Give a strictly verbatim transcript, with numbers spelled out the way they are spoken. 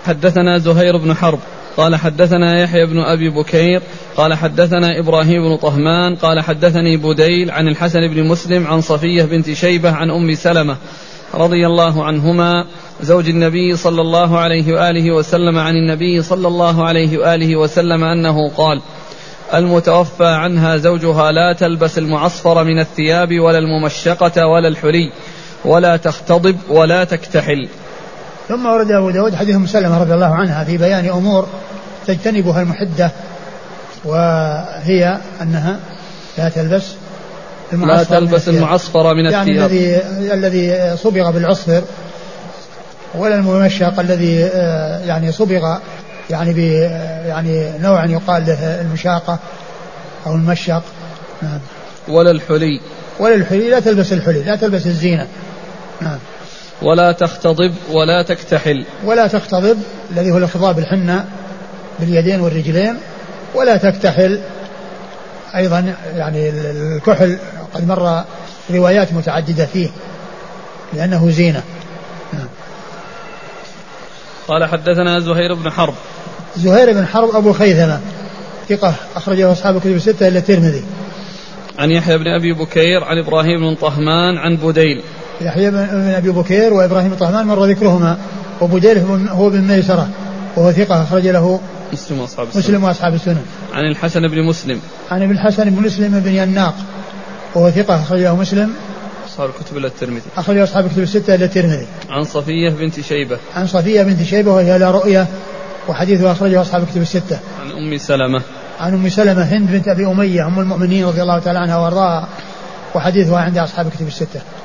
حدثنا زهير بن حرب قال حدثنا يحيى بن أبي بكير قال حدثنا إبراهيم بن طهمان قال حدثني بديل عن الحسن بن مسلم عن صفية بنت شيبة عن أم سلمة رضي الله عنهما زوج النبي صلى الله عليه وآله وسلم عن النبي صلى الله عليه وآله وسلم أنه قال: المتوفى عنها زوجها لا تلبس المعصفر من الثياب ولا الممشقة ولا الحلي ولا تختضب ولا تكتحل. ثم ورد أبو داود حديث أم سلمة رضي الله عنها في بيان أمور تجتنبها المحدة، وهي أنها لا تلبس لا تلبس المعصفر من يعني الثياب، الذي الذي صبغ بالعصفر، ولا الممشق الذي يعني صبغ يعني ب يعني نوع يقال له المشاقة أو المشق. نعم. ولا الحلي ولا الحلي، لا تلبس الحلي، لا تلبس الزينة. نعم. ولا تختضب ولا تكتحل، ولا تختضب الذي هو الخضاب الحنة باليدين والرجلين، ولا تكتحل أيضا يعني الكحل قد مر روايات متعددة فيه لأنه زينة. نعم. قال حدثنا زهير بن حرب. زهير بن حرب أبو خيثمة ثقة أخرجه أصحاب الكتب الستة إلا الترمذي. عن يحيى بن أبي بكير عن إبراهيم بن طهمان عن بديل. يحيى بن أبي بكير وإبراهيم بن طهمان مر ذكرهما، وبديل هو بن ميسرة وهو ثقة أخرج له مسلم وأصحاب السنن. مسلم وأصحاب السنن. عن الحسن بن مسلم. عن ابن الحسن بن مسلم بن يناق وهو ثقة أخرج له مسلم أصحاب الكتب إلا الترمذي. أخرج أصحاب الكتب الستة إلا الترمذي. عن صفية بنت شيبة. عن صفية بنت شيبة وهي لا رؤية وحديثه أخرجه أصحاب الكتب الستة. عن أم سلمة. عن أم سلمة هند بنت أبي أمية أم المؤمنين رضي الله تعالى عنها وأرضاها وحديثها عند أصحاب الكتب الستة.